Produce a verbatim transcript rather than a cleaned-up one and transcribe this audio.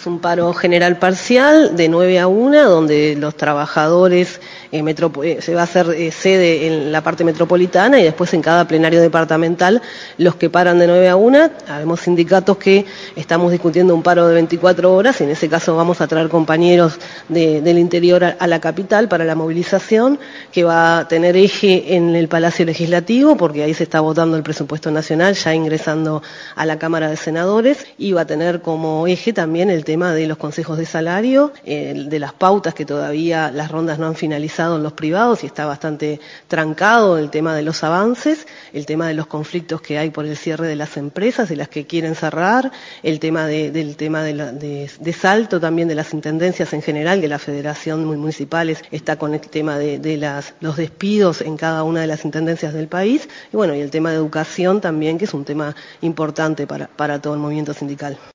un paro general parcial de nueve a una, donde los trabajadores eh, eh, se va a hacer eh, sede en la parte metropolitana y después en cada plenario departamental los que paran de nueve a una. Habemos sindicatos que estamos discutiendo un paro de veinticuatro horas y en ese caso vamos a traer compañeros de, del interior a, a la capital para la movilización, que va a tener eje en el Palacio Legislativo, porque ahí se está votando el presupuesto nacional, ya ingresando a la Cámara de Senadores, y va a tener como eje también el tema de los consejos de salario, eh, de las pautas que todavía las rondas no han finalizado en los privados y está bastante trancado el tema de los avances, el tema de los conflictos que hay por el cierre de las empresas, de las que quieren cerrar, el tema de, del tema de, la, de, de Salto también, de las intendencias en general, que la Federación Municipales está con el tema de, de las, los despidos en cada una de las intendencias del país, y bueno, y el tema de educación también, que es un tema importante para, para todo el movimiento sindical.